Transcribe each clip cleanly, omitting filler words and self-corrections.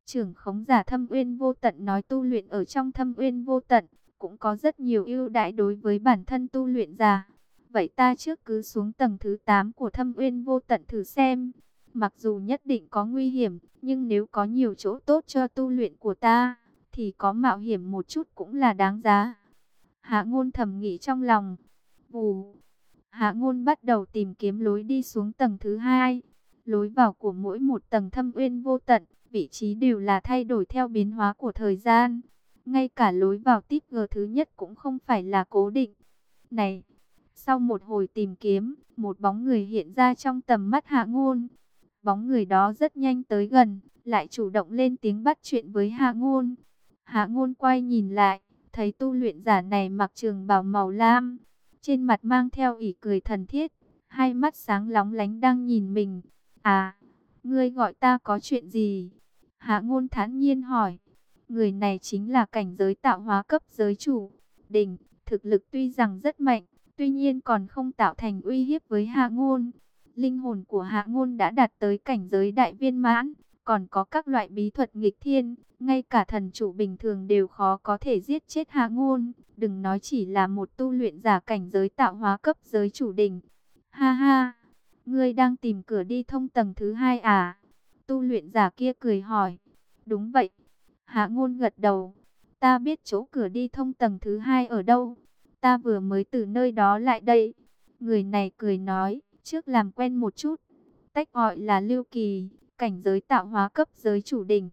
Trưởng khống giả Thâm Uyên Vô Tận nói tu luyện ở trong Thâm Uyên Vô Tận cũng có rất nhiều ưu đãi đối với bản thân tu luyện giả. Vậy ta trước cứ xuống tầng thứ 8 của Thâm Uyên Vô Tận thử xem. Mặc dù nhất định có nguy hiểm, nhưng nếu có nhiều chỗ tốt cho tu luyện của ta, thì có mạo hiểm một chút cũng là đáng giá. Hạ Ngôn thầm nghĩ trong lòng. Vù. Hạ Ngôn bắt đầu tìm kiếm lối đi xuống tầng thứ 2. Lối vào của mỗi một tầng Thâm Uyên Vô Tận, vị trí đều là thay đổi theo biến hóa của thời gian. Ngay cả lối vào tip G thứ nhất cũng không phải là cố định. Này, sau một hồi tìm kiếm, một bóng người hiện ra trong tầm mắt Hạ Ngôn. Bóng người đó rất nhanh tới gần, lại chủ động lên tiếng bắt chuyện với Hạ Ngôn. Hạ Ngôn quay nhìn lại, thấy tu luyện giả này mặc trường bào màu lam, trên mặt mang theo ỷ cười thần thiết, hai mắt sáng lóng lánh đang nhìn mình. À, ngươi gọi ta có chuyện gì? Hạ Ngôn thản nhiên hỏi. Người này chính là cảnh giới tạo hóa cấp giới chủ đỉnh, thực lực tuy rằng rất mạnh, tuy nhiên còn không tạo thành uy hiếp với Hạ Ngôn. Linh hồn của Hạ Ngôn đã đạt tới cảnh giới đại viên mãn, còn có các loại bí thuật nghịch thiên, ngay cả thần chủ bình thường đều khó có thể giết chết Hạ Ngôn, đừng nói chỉ là một tu luyện giả cảnh giới tạo hóa cấp giới chủ đỉnh. Ha ha, ngươi đang tìm cửa đi thông tầng thứ 2 à? Tu luyện giả kia cười hỏi. Đúng vậy. Hạ Ngôn gật đầu. Ta biết chỗ cửa đi thông tầng thứ 2 ở đâu. Ta vừa mới từ nơi đó lại đây. Người này cười nói, trước làm quen một chút. Tách gọi là Lưu Kỳ, cảnh giới tạo hóa cấp giới chủ đỉnh.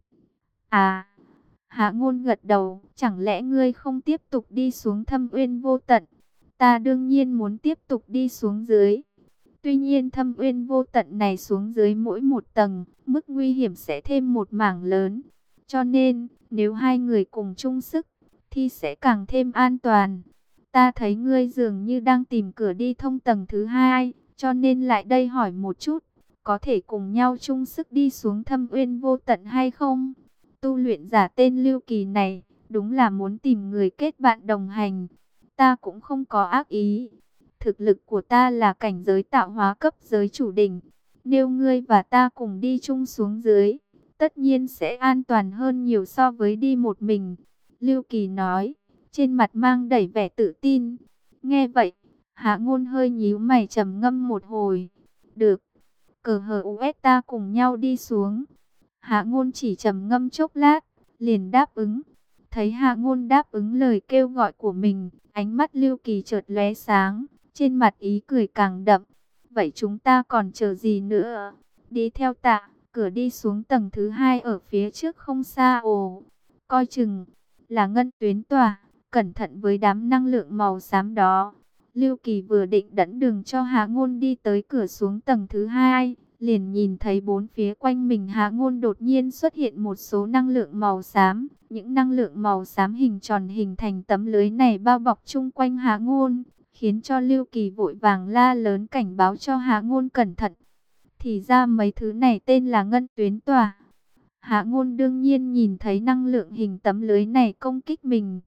À, Hạ Ngôn gật đầu, chẳng lẽ ngươi không tiếp tục đi xuống Thâm Uyên Vô Tận? Ta đương nhiên muốn tiếp tục đi xuống dưới. Tuy nhiên Thâm Uyên Vô Tận này xuống dưới mỗi một tầng, mức nguy hiểm sẽ thêm một mảng lớn. Cho nên, nếu hai người cùng chung sức, thì sẽ càng thêm an toàn. Ta thấy ngươi dường như đang tìm cửa đi thông tầng thứ 2, cho nên lại đây hỏi một chút, có thể cùng nhau chung sức đi xuống Thâm Uyên Vô Tận hay không? Tu luyện giả tên Lưu Kỳ này, đúng là muốn tìm người kết bạn đồng hành. Ta cũng không có ác ý. Thực lực của ta là cảnh giới tạo hóa cấp giới chủ đỉnh. Nếu ngươi và ta cùng đi chung xuống dưới, tất nhiên sẽ an toàn hơn nhiều so với đi một mình. Lưu Kỳ nói, trên mặt mang đầy vẻ tự tin. Nghe vậy, Hạ Ngôn hơi nhíu mày trầm ngâm một hồi. Được, cờ hờ US ta cùng nhau đi xuống. Hạ Ngôn chỉ trầm ngâm chốc lát, liền đáp ứng. Thấy Hạ Ngôn đáp ứng lời kêu gọi của mình, ánh mắt Lưu Kỳ chợt lóe sáng, trên mặt ý cười càng đậm. Vậy chúng ta còn chờ gì nữa? Đi theo ta, cửa đi xuống tầng thứ 2 ở phía trước không xa ồ. Coi chừng, là ngân tuyến tòa, cẩn thận với đám năng lượng màu xám đó. Lưu Kỳ vừa định dẫn đường cho Hạ Ngôn đi tới cửa xuống tầng thứ 2, liền nhìn thấy bốn phía quanh mình Hạ Ngôn đột nhiên xuất hiện một số năng lượng màu xám. Những năng lượng màu xám hình tròn hình thành tấm lưới này bao bọc chung quanh Hạ Ngôn, khiến cho Lưu Kỳ vội vàng la lớn cảnh báo cho Hạ Ngôn cẩn thận. Thì ra mấy thứ này tên là ngân tuyến tòa. Hạ Ngôn đương nhiên nhìn thấy năng lượng hình tấm lưới này công kích mình.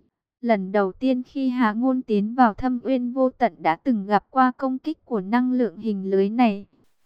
Lần đầu tiên khi Hạ Ngôn tiến vào Thâm Uyên Vô Tận đã từng gặp qua công kích của năng lượng hình lưới này.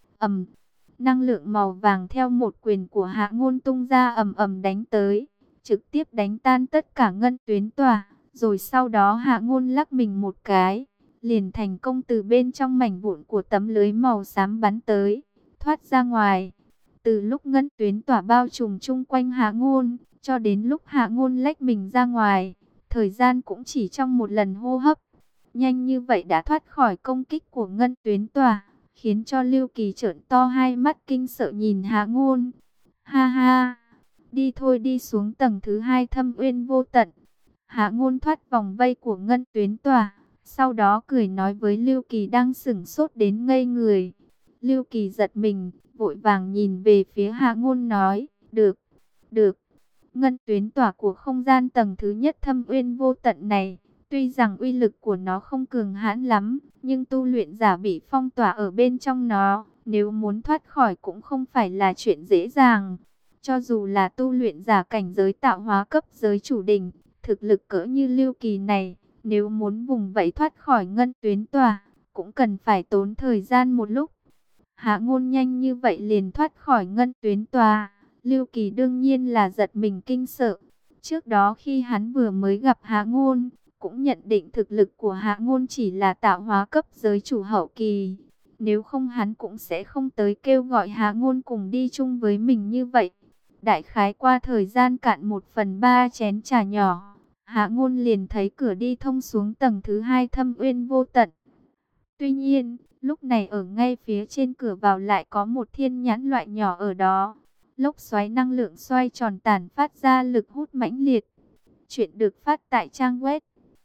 Năng lượng màu vàng theo một quyền của Hạ Ngôn tung ra ầm ầm đánh tới, trực tiếp đánh tan tất cả ngân tuyến tòa. Rồi sau đó Hạ Ngôn lắc mình một cái, liền thành công từ bên trong mảnh vụn của tấm lưới màu xám bắn tới, thoát ra ngoài. Từ lúc ngân tuyến tỏa bao trùm chung quanh Hạ Ngôn, cho đến lúc Hạ Ngôn lách mình ra ngoài, thời gian cũng chỉ trong một lần hô hấp. Nhanh như vậy đã thoát khỏi công kích của ngân tuyến tỏa, khiến cho Lưu Kỳ trợn to hai mắt kinh sợ nhìn Hạ Ngôn. Ha ha, đi thôi, đi xuống tầng thứ 2 Thâm Uyên Vô Tận. Hạ Ngôn thoát vòng vây của ngân tuyến tòa, sau đó cười nói với Lưu Kỳ đang sửng sốt đến ngây người. Lưu Kỳ giật mình, vội vàng nhìn về phía Hạ Ngôn nói, được, được. Ngân tuyến tỏa của không gian tầng thứ nhất Thâm Uyên Vô Tận này, tuy rằng uy lực của nó không cường hãn lắm, nhưng tu luyện giả bị phong tỏa ở bên trong nó, nếu muốn thoát khỏi cũng không phải là chuyện dễ dàng. Cho dù là tu luyện giả cảnh giới tạo hóa cấp giới chủ đỉnh, thực lực cỡ như Lưu Kỳ này, nếu muốn vùng vẫy thoát khỏi ngân tuyến tòa, cũng cần phải tốn thời gian một lúc. Hạ Ngôn nhanh như vậy liền thoát khỏi ngân tuyến tòa, Lưu Kỳ đương nhiên là giật mình kinh sợ. Trước đó khi hắn vừa mới gặp Hạ Ngôn, cũng nhận định thực lực của Hạ Ngôn chỉ là tạo hóa cấp giới chủ hậu kỳ. Nếu không hắn cũng sẽ không tới kêu gọi Hạ Ngôn cùng đi chung với mình như vậy. Đại khái qua thời gian cạn 1/3 chén trà nhỏ, Hạ Ngôn liền thấy cửa đi thông xuống tầng thứ 2 Thâm Uyên Vô Tận. Tuy nhiên, lúc này ở ngay phía trên cửa vào lại có một thiên nhãn loại nhỏ ở đó. Lốc xoáy năng lượng xoay tròn tản phát ra lực hút mãnh liệt. Chuyện được phát tại trang web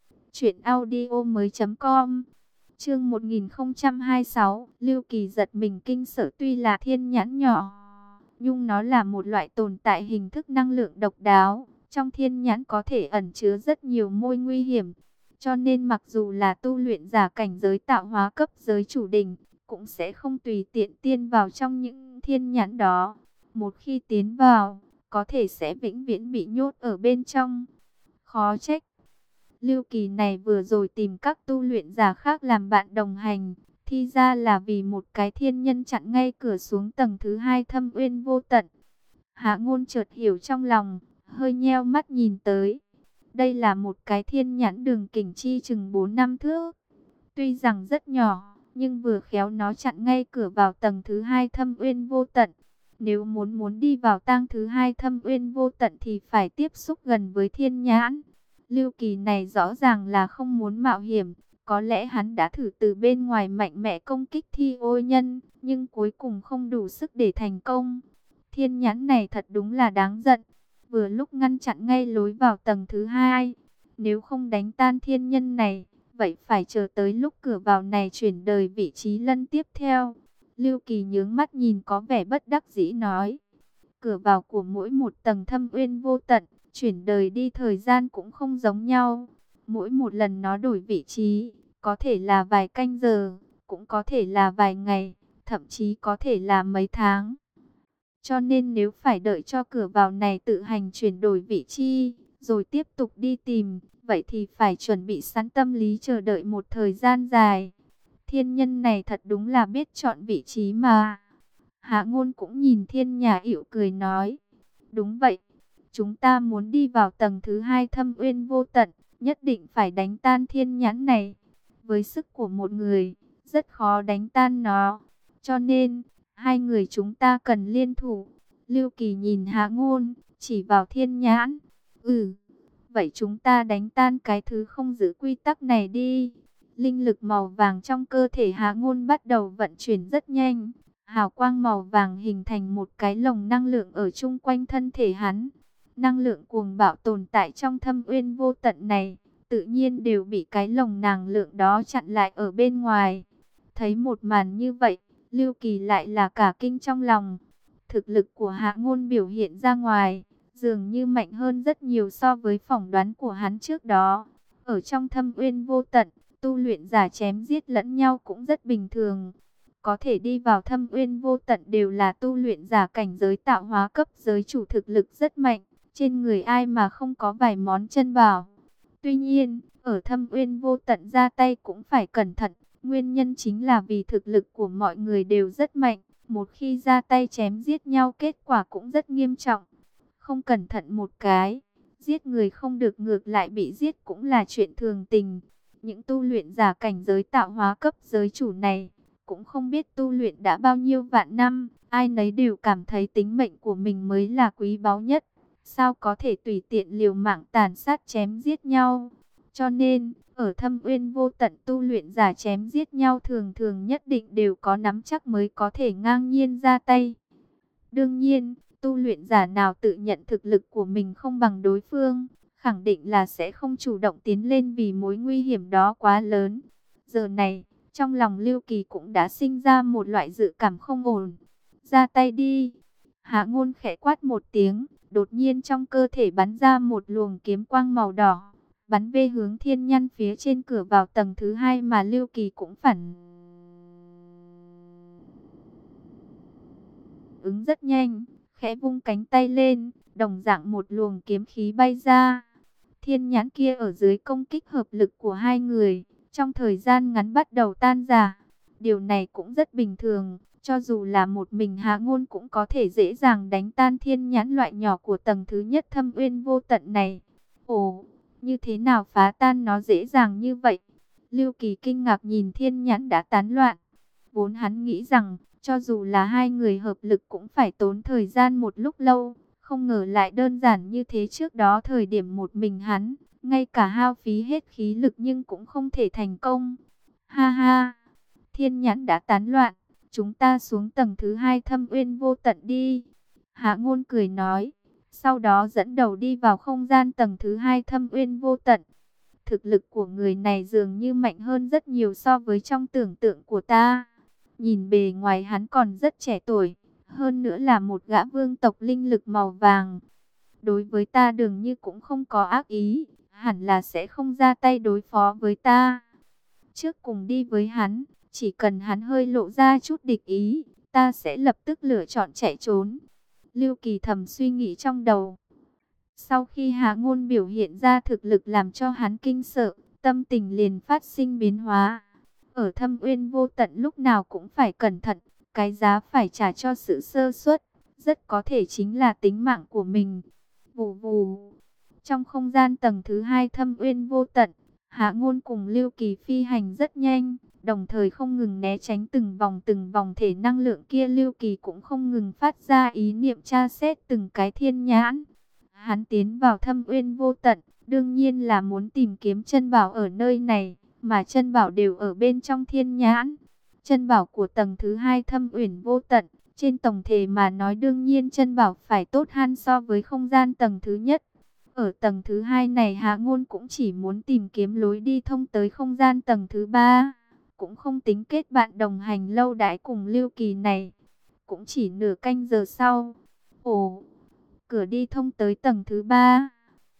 truyệnaudiomoi.com. Chương 1026, Lưu Kỳ giật mình kinh sợ. Tuy là thiên nhãn nhỏ, nhưng nó là một loại tồn tại hình thức năng lượng độc đáo. Trong thiên nhãn có thể ẩn chứa rất nhiều mối nguy hiểm. Cho nên mặc dù là tu luyện giả cảnh giới tạo hóa cấp giới chủ đỉnh, cũng sẽ không tùy tiện tiến vào trong những thiên nhãn đó. Một khi tiến vào, có thể sẽ vĩnh viễn bị nhốt ở bên trong. Khó trách Lưu Kỳ này vừa rồi tìm các tu luyện giả khác làm bạn đồng hành, thì ra là vì một cái thiên nhân chặn ngay cửa xuống tầng thứ 2 Thâm Uyên Vô Tận. Hạ Ngôn chợt hiểu trong lòng, hơi nheo mắt nhìn tới. Đây là một cái thiên nhãn đường kính chi chừng 4-5 thước. Tuy rằng rất nhỏ, nhưng vừa khéo nó chặn ngay cửa vào tầng thứ 2 Thâm Uyên Vô Tận. Nếu muốn đi vào tang thứ 2 Thâm Uyên Vô Tận thì phải tiếp xúc gần với thiên nhãn. Lưu Kỳ này rõ ràng là không muốn mạo hiểm. Có lẽ hắn đã thử từ bên ngoài mạnh mẽ công kích Thi Ô Nhân, nhưng cuối cùng không đủ sức để thành công. Thiên nhãn này thật đúng là đáng giận. Vừa lúc ngăn chặn ngay lối vào tầng thứ 2. Nếu không đánh tan thiên nhân này, vậy phải chờ tới lúc cửa vào này chuyển đời vị trí lân tiếp theo. Lưu Kỳ nhướng mắt nhìn có vẻ bất đắc dĩ nói. Cửa vào của mỗi một tầng Thâm Uyên Vô Tận, chuyển đời đi thời gian cũng không giống nhau. Mỗi một lần nó đổi vị trí, có thể là vài canh giờ, cũng có thể là vài ngày, thậm chí có thể là mấy tháng. Cho nên nếu phải đợi cho cửa vào này tự hành chuyển đổi vị trí, rồi tiếp tục đi tìm, vậy thì phải chuẩn bị sẵn tâm lý chờ đợi một thời gian dài. Thiên nhân này thật đúng là biết chọn vị trí mà. Hạ Ngôn cũng nhìn Thiên Nhà Yểu cười nói. Đúng vậy, chúng ta muốn đi vào tầng thứ 2 Thâm Uyên Vô Tận, nhất định phải đánh tan thiên nhãn này. Với sức của một người, rất khó đánh tan nó. Cho nên, hai người chúng ta cần liên thủ. Lưu Kỳ nhìn Hạ Ngôn, chỉ vào thiên nhãn. Vậy chúng ta đánh tan cái thứ không giữ quy tắc này đi. Linh lực màu vàng trong cơ thể Hạ Ngôn bắt đầu vận chuyển rất nhanh. Hào quang màu vàng hình thành một cái lồng năng lượng ở chung quanh thân thể hắn. Năng lượng cuồng bạo tồn tại trong Thâm Uyên Vô Tận này, tự nhiên đều bị cái lồng năng lượng đó chặn lại ở bên ngoài. Thấy một màn như vậy, Lưu Kỳ lại là cả kinh trong lòng. Thực lực của Hạ Ngôn biểu hiện ra ngoài, dường như mạnh hơn rất nhiều so với phỏng đoán của hắn trước đó. Ở trong Thâm Uyên Vô Tận, tu luyện giả chém giết lẫn nhau cũng rất bình thường. Có thể đi vào Thâm Uyên Vô Tận đều là tu luyện giả cảnh giới tạo hóa cấp giới chủ, thực lực rất mạnh. Trên người ai mà không có vài món chân bảo. Tuy nhiên, ở Thâm Uyên Vô Tận ra tay cũng phải cẩn thận. Nguyên nhân chính là vì thực lực của mọi người đều rất mạnh. Một khi ra tay chém giết nhau kết quả cũng rất nghiêm trọng. Không cẩn thận một cái, giết người không được ngược lại bị giết cũng là chuyện thường tình. Những tu luyện giả cảnh giới tạo hóa cấp giới chủ này, cũng không biết tu luyện đã bao nhiêu vạn năm. Ai nấy đều cảm thấy tính mệnh của mình mới là quý báu nhất. Sao có thể tùy tiện liều mạng tàn sát chém giết nhau. Cho nên, ở Thâm Uyên Vô Tận tu luyện giả chém giết nhau thường thường nhất định đều có nắm chắc mới có thể ngang nhiên ra tay. Đương nhiên, tu luyện giả nào tự nhận thực lực của mình không bằng đối phương, khẳng định là sẽ không chủ động tiến lên vì mối nguy hiểm đó quá lớn. Giờ này, trong lòng Lưu Kỳ cũng đã sinh ra một loại dự cảm không ổn. Ra tay đi. Hạ Ngôn khẽ quát một tiếng, đột nhiên trong cơ thể bắn ra một luồng kiếm quang màu đỏ, bắn về hướng thiên nhãn phía trên cửa vào tầng thứ 2 mà Lưu Kỳ cũng phản ứng rất nhanh, khẽ vung cánh tay lên, đồng dạng một luồng kiếm khí bay ra. Thiên nhãn kia ở dưới công kích hợp lực của hai người, trong thời gian ngắn bắt đầu tan rã. Điều này cũng rất bình thường, Cho dù là một mình Hạ Ngôn cũng có thể dễ dàng đánh tan thiên nhãn loại nhỏ của tầng thứ nhất thâm uyên vô tận này. Ồ, như thế nào phá tan nó dễ dàng như vậy? Lưu Kỳ kinh ngạc nhìn thiên nhãn đã tán loạn. Vốn hắn nghĩ rằng, cho dù là hai người hợp lực cũng phải tốn thời gian một lúc lâu. Không ngờ lại đơn giản như thế. Trước đó thời điểm một mình hắn, ngay cả hao phí hết khí lực nhưng cũng không thể thành công. Ha ha, thiên nhãn đã tán loạn, chúng ta xuống tầng thứ hai thâm uyên vô tận đi. Hạ Ngôn cười nói, sau đó dẫn đầu đi vào không gian tầng thứ hai thâm uyên vô tận. Thực lực của người này dường như mạnh hơn rất nhiều so với trong tưởng tượng của ta. Nhìn bề ngoài hắn còn rất trẻ tuổi, hơn nữa là một gã vương tộc linh lực màu vàng. Đối với ta dường như cũng không có ác ý, hẳn là sẽ không ra tay đối phó với ta. Trước cùng đi với hắn, chỉ cần hắn hơi lộ ra chút địch ý, ta sẽ lập tức lựa chọn chạy trốn. Lưu Kỳ thầm suy nghĩ trong đầu. Sau khi Hạ Ngôn biểu hiện ra thực lực làm cho hắn kinh sợ, tâm tình liền phát sinh biến hóa. Ở thâm uyên vô tận lúc nào cũng phải cẩn thận, cái giá phải trả cho sự sơ suất, rất có thể chính là tính mạng của mình. Vù vù, trong không gian tầng thứ hai thâm uyên vô tận, Hạ Ngôn cùng Lưu Kỳ phi hành rất nhanh, đồng thời không ngừng né tránh từng vòng thể năng lượng kia. Lưu Kỳ cũng không ngừng phát ra ý niệm tra xét từng cái thiên nhãn. Hắn tiến vào thâm uyên vô tận, đương nhiên là muốn tìm kiếm chân bảo ở nơi này, mà chân bảo đều ở bên trong thiên nhãn. Chân bảo của tầng thứ hai thâm uyên vô tận, trên tổng thể mà nói đương nhiên chân bảo phải tốt hơn so với không gian tầng thứ nhất. Ở tầng thứ hai này Hạ Ngôn cũng chỉ muốn tìm kiếm lối đi thông tới không gian tầng thứ ba, cũng không tính kết bạn đồng hành lâu đãi cùng Lưu Kỳ này. Cũng chỉ nửa canh giờ sau, ồ, cửa đi thông tới tầng thứ ba.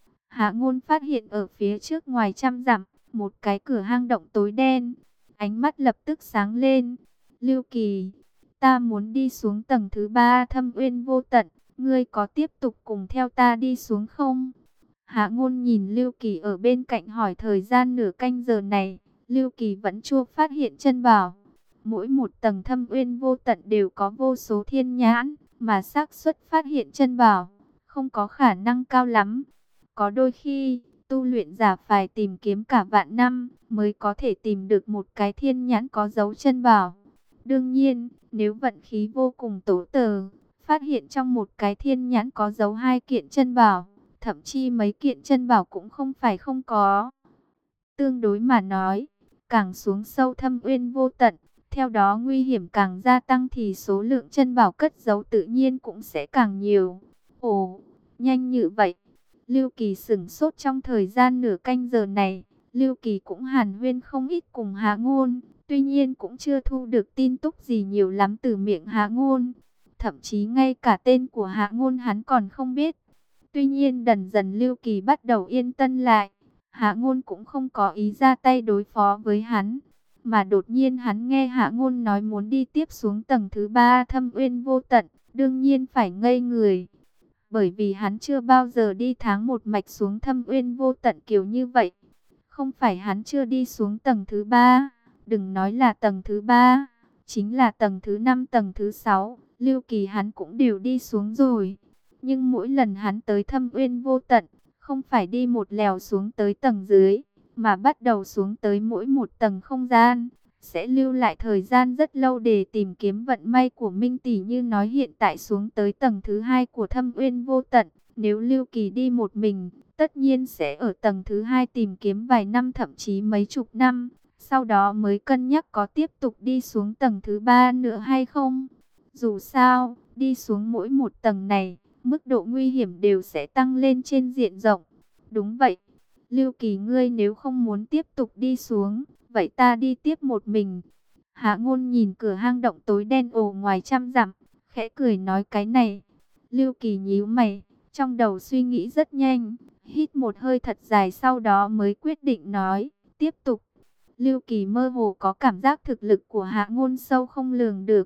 Hạ Ngôn phát hiện ở phía trước ngoài trăm dặm, một cái cửa hang động tối đen. Ánh mắt lập tức sáng lên. Lưu Kỳ, ta muốn đi xuống tầng thứ ba thâm uyên vô tận, ngươi có tiếp tục cùng theo ta đi xuống không? Hạ Ngôn nhìn Lưu Kỳ ở bên cạnh hỏi. Thời gian nửa canh giờ này, Lưu Kỳ vẫn chưa phát hiện chân bảo. Mỗi một tầng thâm uyên vô tận đều có vô số thiên nhãn, mà xác suất phát hiện chân bảo không có khả năng cao lắm. Có đôi khi, tu luyện giả phải tìm kiếm cả vạn năm mới có thể tìm được một cái thiên nhãn có dấu chân bảo. Đương nhiên, nếu vận khí vô cùng tố tờ, phát hiện trong một cái thiên nhãn có dấu hai kiện chân bảo, thậm chí mấy kiện chân bảo cũng không phải không có. Tương đối mà nói, càng xuống sâu thâm uyên vô tận, theo đó nguy hiểm càng gia tăng thì số lượng chân bảo cất giấu tự nhiên cũng sẽ càng nhiều. Ồ, nhanh như vậy. Lưu Kỳ sửng sốt. Trong thời gian nửa canh giờ này, Lưu Kỳ cũng hàn huyên không ít cùng Hạ Ngôn, tuy nhiên cũng chưa thu được tin tức gì nhiều lắm từ miệng Hạ Ngôn. Thậm chí ngay cả tên của Hạ Ngôn hắn còn không biết. Tuy nhiên dần dần Lưu Kỳ bắt đầu yên tâm lại. Hạ Ngôn cũng không có ý ra tay đối phó với hắn, mà đột nhiên hắn nghe Hạ Ngôn nói muốn đi tiếp xuống tầng thứ ba thâm uyên vô tận, đương nhiên phải ngây người. Bởi vì hắn chưa bao giờ đi tháng một mạch xuống thâm uyên vô tận kiểu như vậy. Không phải hắn chưa đi xuống tầng thứ ba, đừng nói là tầng thứ ba, chính là tầng thứ 5, tầng thứ 6, Lưu Kỳ hắn cũng đều đi xuống rồi. Nhưng mỗi lần hắn tới thâm uyên vô tận, không phải đi một lèo xuống tới tầng dưới, mà bắt đầu xuống tới mỗi một tầng không gian, sẽ lưu lại thời gian rất lâu để tìm kiếm vận may của Minh tỷ. Như nói hiện tại xuống tới tầng thứ 2 của thâm uyên vô tận, nếu Lưu Kỳ đi một mình, tất nhiên sẽ ở tầng thứ 2 tìm kiếm vài năm thậm chí mấy chục năm, sau đó mới cân nhắc có tiếp tục đi xuống tầng thứ 3 nữa hay không. Dù sao, đi xuống mỗi một tầng này, mức độ nguy hiểm đều sẽ tăng lên trên diện rộng. Đúng vậy, Lưu Kỳ ngươi nếu không muốn tiếp tục đi xuống, vậy ta đi tiếp một mình. Hạ Ngôn nhìn cửa hang động tối đen ồ ngoài trăm dặm, khẽ cười nói. Cái này, Lưu Kỳ nhíu mày, trong đầu suy nghĩ rất nhanh, hít một hơi thật dài sau đó mới quyết định nói, tiếp tục. Lưu Kỳ mơ hồ có cảm giác thực lực của Hạ Ngôn sâu không lường được.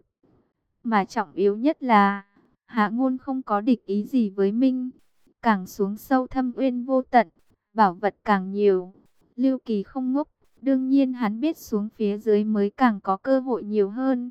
Mà trọng yếu nhất là, Hạ Ngôn không có địch ý gì với Minh. Càng xuống sâu thâm uyên vô tận, bảo vật càng nhiều. Lưu Kỳ không ngốc, đương nhiên hắn biết xuống phía dưới mới càng có cơ hội nhiều hơn.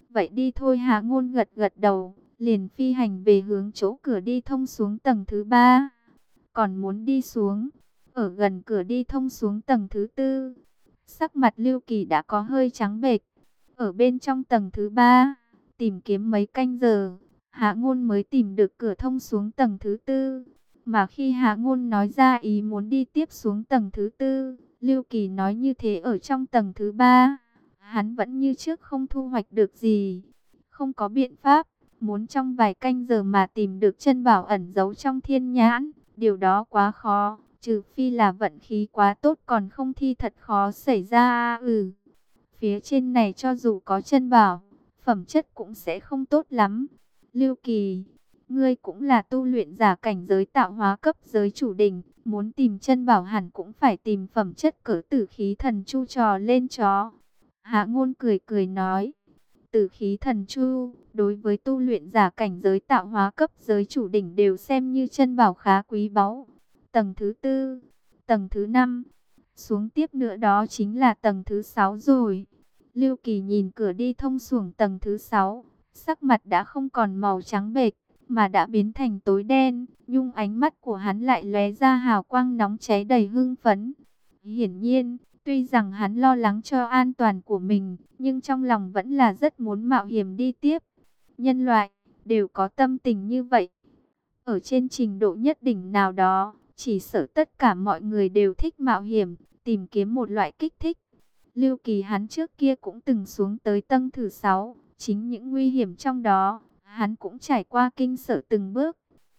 Vậy đi thôi, Hạ Ngôn gật gật đầu, liền phi hành về hướng chỗ cửa đi thông xuống tầng thứ 3. Còn muốn đi xuống, ở gần cửa đi thông xuống tầng thứ 4, sắc mặt Lưu Kỳ đã có hơi trắng bệch. Ở bên trong tầng thứ 3, tìm kiếm mấy canh giờ, Hạ Ngôn mới tìm được cửa thông xuống tầng thứ 4. Mà khi Hạ Ngôn nói ra ý muốn đi tiếp xuống tầng thứ 4, Lưu Kỳ nói như thế ở trong tầng thứ 3, hắn vẫn như trước không thu hoạch được gì. Không có biện pháp, muốn trong vài canh giờ mà tìm được chân bảo ẩn giấu trong thiên nhãn, điều đó quá khó, trừ phi là vận khí quá tốt, còn không thì thật khó xảy ra. Phía trên này cho dù có chân bảo, phẩm chất cũng sẽ không tốt lắm. Lưu Kỳ, ngươi cũng là tu luyện giả cảnh giới tạo hóa cấp giới chủ đỉnh, muốn tìm chân bảo hẳn cũng phải tìm phẩm chất cỡ tử khí thần chu trò lên chó. Hạ Ngôn cười cười nói, tử khí thần chu, đối với tu luyện giả cảnh giới tạo hóa cấp giới chủ đỉnh đều xem như chân bảo khá quý báu. Tầng thứ 4, tầng thứ 5, xuống tiếp nữa đó chính là tầng thứ 6 rồi. Lưu Kỳ nhìn cửa đi thông xuống tầng thứ 6, sắc mặt đã không còn màu trắng bệch, mà đã biến thành tối đen, nhưng ánh mắt của hắn lại lóe ra hào quang nóng cháy đầy hưng phấn. Hiển nhiên, tuy rằng hắn lo lắng cho an toàn của mình, nhưng trong lòng vẫn là rất muốn mạo hiểm đi tiếp. Nhân loại đều có tâm tình như vậy. Ở trên trình độ nhất định nào đó, chỉ sợ tất cả mọi người đều thích mạo hiểm, tìm kiếm một loại kích thích. Lưu Kỳ hắn trước kia cũng từng xuống tới tầng thứ 6, chính những nguy hiểm trong đó, hắn cũng trải qua kinh sợ từng bước.